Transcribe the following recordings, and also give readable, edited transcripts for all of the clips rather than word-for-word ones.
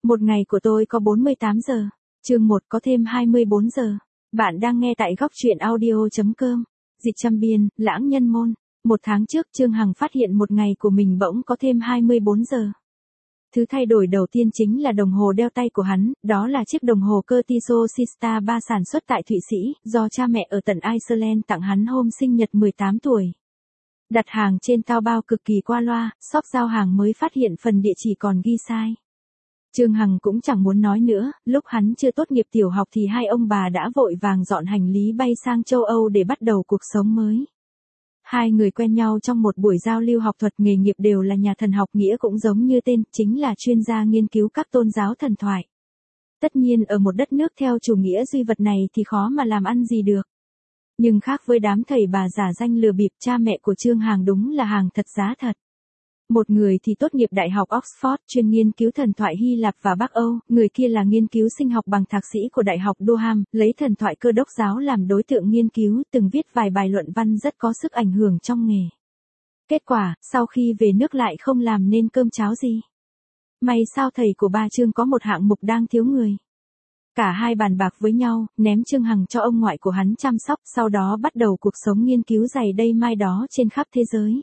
Một ngày của tôi có 48 giờ. Chương 1 có thêm 24 giờ. Bạn đang nghe tại góc truyện audio.com. Dịch trăm biên, lãng nhân môn. Một tháng trước Trương Hằng phát hiện một ngày của mình bỗng có thêm 24 giờ. Thứ thay đổi đầu tiên chính là đồng hồ đeo tay của hắn, đó là chiếc đồng hồ Curtisso Sistar 3 sản xuất tại Thụy Sĩ, do cha mẹ ở tận Iceland tặng hắn hôm sinh nhật 18 tuổi. Đặt hàng trên Taobao cực kỳ qua loa, shop giao hàng mới phát hiện phần địa chỉ còn ghi sai. Trương Hằng cũng chẳng muốn nói nữa, lúc hắn chưa tốt nghiệp tiểu học thì hai ông bà đã vội vàng dọn hành lý bay sang châu Âu để bắt đầu cuộc sống mới. Hai người quen nhau trong một buổi giao lưu học thuật, nghề nghiệp đều là nhà thần học, nghĩa cũng giống như tên, chính là chuyên gia nghiên cứu các tôn giáo thần thoại. Tất nhiên ở một đất nước theo chủ nghĩa duy vật này thì khó mà làm ăn gì được. Nhưng khác với đám thầy bà giả danh lừa bịp, cha mẹ của Trương Hằng đúng là hàng thật giá thật. Một người thì tốt nghiệp Đại học Oxford, chuyên nghiên cứu thần thoại Hy Lạp và Bắc Âu, người kia là nghiên cứu sinh học bằng thạc sĩ của Đại học Durham, lấy thần thoại Cơ đốc giáo làm đối tượng nghiên cứu, từng viết vài bài luận văn rất có sức ảnh hưởng trong nghề. Kết quả, sau khi về nước lại không làm nên cơm cháo gì. May sao thầy của ba Trương có một hạng mục đang thiếu người. Cả hai bàn bạc với nhau, ném Trương Hằng cho ông ngoại của hắn chăm sóc, sau đó bắt đầu cuộc sống nghiên cứu giày đây mai đó trên khắp thế giới.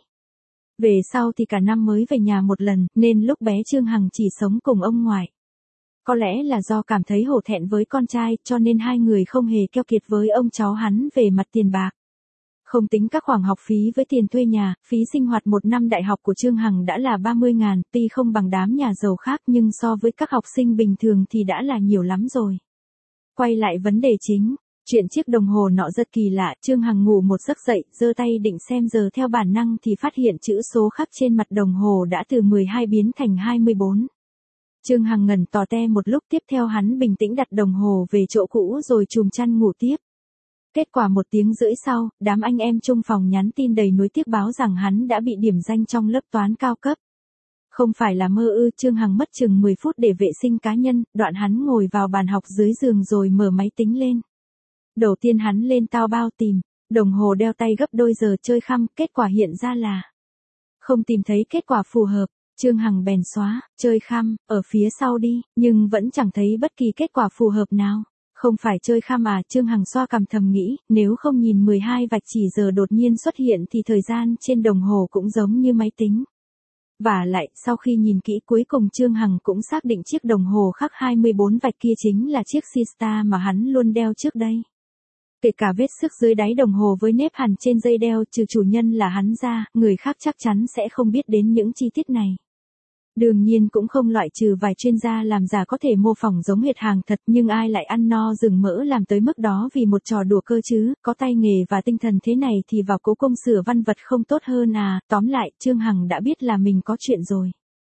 Về sau thì cả năm mới về nhà một lần, nên lúc bé Trương Hằng chỉ sống cùng ông ngoại. Có lẽ là do cảm thấy hổ thẹn với con trai, cho nên hai người không hề keo kiệt với ông cháu hắn về mặt tiền bạc. Không tính các khoản học phí với tiền thuê nhà, phí sinh hoạt một năm đại học của Trương Hằng đã là 30.000, tuy không bằng đám nhà giàu khác nhưng so với các học sinh bình thường thì đã là nhiều lắm rồi. Quay lại vấn đề chính. Chuyện chiếc đồng hồ nọ rất kỳ lạ, Trương Hằng ngủ một giấc dậy, giơ tay định xem giờ theo bản năng thì phát hiện chữ số khắc trên mặt đồng hồ đã từ 12 biến thành 24. Trương Hằng ngẩn tò te một lúc, tiếp theo hắn bình tĩnh đặt đồng hồ về chỗ cũ rồi chùm chăn ngủ tiếp. Kết quả 1 tiếng rưỡi sau, đám anh em chung phòng nhắn tin đầy nuối tiếc báo rằng hắn đã bị điểm danh trong lớp toán cao cấp. Không phải là mơ ư, Trương Hằng mất chừng 10 phút để vệ sinh cá nhân, đoạn hắn ngồi vào bàn học dưới giường rồi mở máy tính lên. Đầu tiên hắn lên Taobao tìm, đồng hồ đeo tay gấp đôi giờ chơi khăm, kết quả hiện ra là không tìm thấy kết quả phù hợp. Trương Hằng bèn xóa, chơi khăm, ở phía sau đi, nhưng vẫn chẳng thấy bất kỳ kết quả phù hợp nào. Không phải chơi khăm à, Trương Hằng xoa cằm thầm nghĩ, nếu không nhìn 12 vạch chỉ giờ đột nhiên xuất hiện thì thời gian trên đồng hồ cũng giống như máy tính. Và lại, sau khi nhìn kỹ cuối cùng Trương Hằng cũng xác định chiếc đồng hồ khắc 24 vạch kia chính là chiếc Sistar mà hắn luôn đeo trước đây. Kể cả vết xước dưới đáy đồng hồ với nếp hằn trên dây đeo, trừ chủ nhân là hắn ra, người khác chắc chắn sẽ không biết đến những chi tiết này. Đương nhiên cũng không loại trừ vài chuyên gia làm giả có thể mô phỏng giống hệt hàng thật, nhưng ai lại ăn no rừng mỡ làm tới mức đó vì một trò đùa cơ chứ, có tay nghề và tinh thần thế này thì vào cố công sửa văn vật không tốt hơn à. Tóm lại, Trương Hằng đã biết là mình có chuyện rồi.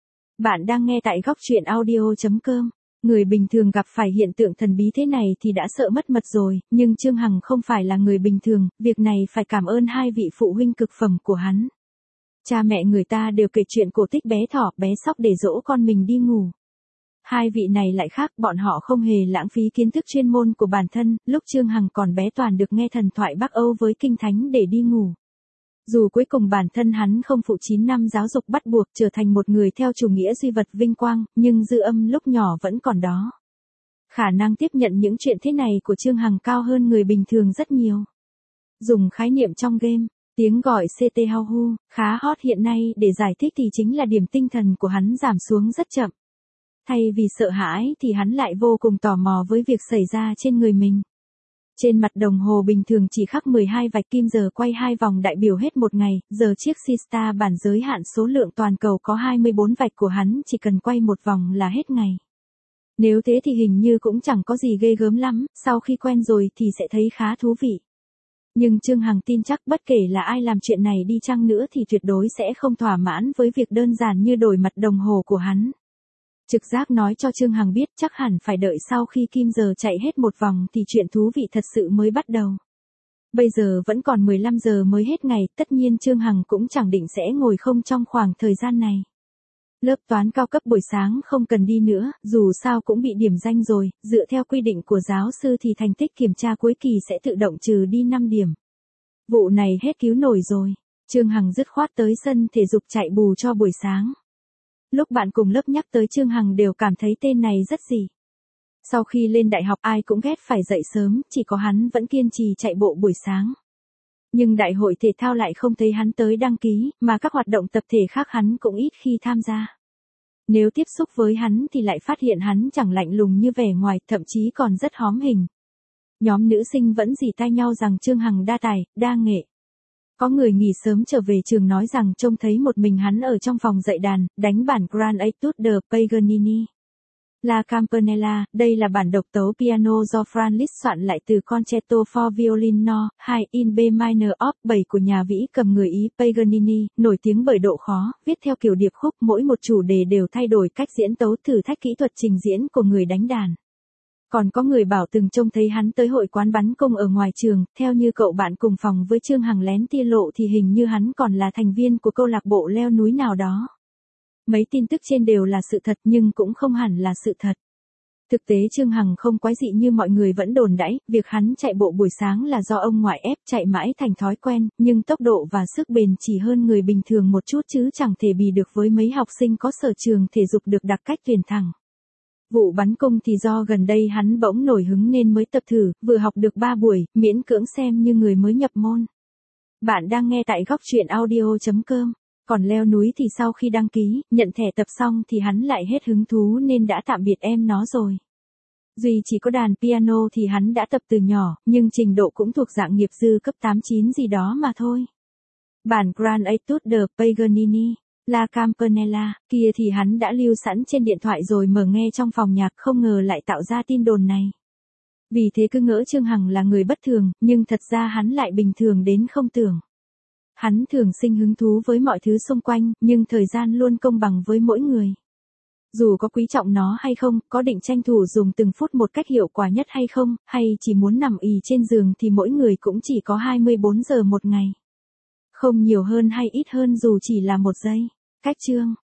Bạn đang nghe tại góc truyện audio.com. Người bình thường gặp phải hiện tượng thần bí thế này thì đã sợ mất mật rồi, nhưng Trương Hằng không phải là người bình thường, việc này phải cảm ơn hai vị phụ huynh cực phẩm của hắn. Cha mẹ người ta đều kể chuyện cổ tích bé thỏ, bé sóc để dỗ con mình đi ngủ. Hai vị này lại khác, bọn họ không hề lãng phí kiến thức chuyên môn của bản thân, lúc Trương Hằng còn bé toàn được nghe thần thoại Bắc Âu với kinh thánh để đi ngủ. Dù cuối cùng bản thân hắn không phụ 9 năm giáo dục bắt buộc trở thành một người theo chủ nghĩa duy vật vinh quang, nhưng dư âm lúc nhỏ vẫn còn đó. Khả năng tiếp nhận những chuyện thế này của Trương Hằng cao hơn người bình thường rất nhiều. Dùng khái niệm trong game, tiếng gọi CT Hao khá hot hiện nay để giải thích thì chính là điểm tinh thần của hắn giảm xuống rất chậm. Thay vì sợ hãi thì hắn lại vô cùng tò mò với việc xảy ra trên người mình. Trên mặt đồng hồ bình thường chỉ khắc 12 vạch kim giờ quay 2 vòng đại biểu hết một ngày, giờ chiếc Sistar bản giới hạn số lượng toàn cầu có 24 vạch của hắn chỉ cần quay một vòng là hết ngày. Nếu thế thì hình như cũng chẳng có gì ghê gớm lắm, sau khi quen rồi thì sẽ thấy khá thú vị. Nhưng Trương Hằng tin chắc bất kể là ai làm chuyện này đi chăng nữa thì tuyệt đối sẽ không thỏa mãn với việc đơn giản như đổi mặt đồng hồ của hắn. Trực giác nói cho Trương Hằng biết chắc hẳn phải đợi sau khi kim giờ chạy hết một vòng thì chuyện thú vị thật sự mới bắt đầu. Bây giờ vẫn còn 15 giờ mới hết ngày, tất nhiên Trương Hằng cũng chẳng định sẽ ngồi không trong khoảng thời gian này. Lớp toán cao cấp buổi sáng không cần đi nữa, dù sao cũng bị điểm danh rồi, dựa theo quy định của giáo sư thì thành tích kiểm tra cuối kỳ sẽ tự động trừ đi 5 điểm. Vụ này hết cứu nổi rồi, Trương Hằng dứt khoát tới sân thể dục chạy bù cho buổi sáng. Lúc bạn cùng lớp nhắc tới Trương Hằng đều cảm thấy tên này rất dị. Sau khi lên đại học ai cũng ghét phải dậy sớm, chỉ có hắn vẫn kiên trì chạy bộ buổi sáng. Nhưng đại hội thể thao lại không thấy hắn tới đăng ký, mà các hoạt động tập thể khác hắn cũng ít khi tham gia. Nếu tiếp xúc với hắn thì lại phát hiện hắn chẳng lạnh lùng như vẻ ngoài, thậm chí còn rất hóm hình. Nhóm nữ sinh vẫn rỉ tai nhau rằng Trương Hằng đa tài, đa nghệ. Có người nghỉ sớm trở về trường nói rằng trông thấy một mình hắn ở trong phòng dạy đàn, đánh bản Grand Etude de Paganini. La Campanella, đây là bản độc tấu piano do Franz Liszt soạn lại từ Concerto for Violin No. 2 in B minor op. 7 của nhà vĩ cầm người Ý Paganini, nổi tiếng bởi độ khó, viết theo kiểu điệp khúc, mỗi một chủ đề đều thay đổi cách diễn tấu thử thách kỹ thuật trình diễn của người đánh đàn. Còn có người bảo từng trông thấy hắn tới hội quán bắn cung ở ngoài trường, theo như cậu bạn cùng phòng với Trương Hằng lén tiết lộ thì hình như hắn còn là thành viên của câu lạc bộ leo núi nào đó. Mấy tin tức trên đều là sự thật nhưng cũng không hẳn là sự thật. Thực tế Trương Hằng không quái dị như mọi người vẫn đồn đãi, việc hắn chạy bộ buổi sáng là do ông ngoại ép chạy mãi thành thói quen, nhưng tốc độ và sức bền chỉ hơn người bình thường một chút chứ chẳng thể bì được với mấy học sinh có sở trường thể dục được đặc cách tuyển thẳng. Vụ bắn cung thì do gần đây hắn bỗng nổi hứng nên mới tập thử, vừa học được 3 buổi, miễn cưỡng xem như người mới nhập môn. Bạn đang nghe tại góc truyện audio.com. Còn leo núi thì sau khi đăng ký, nhận thẻ tập xong thì hắn lại hết hứng thú nên đã tạm biệt em nó rồi. Duy chỉ có đàn piano thì hắn đã tập từ nhỏ, nhưng trình độ cũng thuộc dạng nghiệp dư cấp 8-9 gì đó mà thôi. Bản Grand Etude de Paganini, La Campanella, kia thì hắn đã lưu sẵn trên điện thoại rồi mở nghe trong phòng nhạc, không ngờ lại tạo ra tin đồn này. Vì thế cứ ngỡ Trương Hằng là người bất thường, nhưng thật ra hắn lại bình thường đến không tưởng. Hắn thường sinh hứng thú với mọi thứ xung quanh, nhưng thời gian luôn công bằng với mỗi người. Dù có quý trọng nó hay không, có định tranh thủ dùng từng phút một cách hiệu quả nhất hay không, hay chỉ muốn nằm ì trên giường thì mỗi người cũng chỉ có 24 giờ một ngày. Không nhiều hơn hay ít hơn dù chỉ là một giây. Cách chương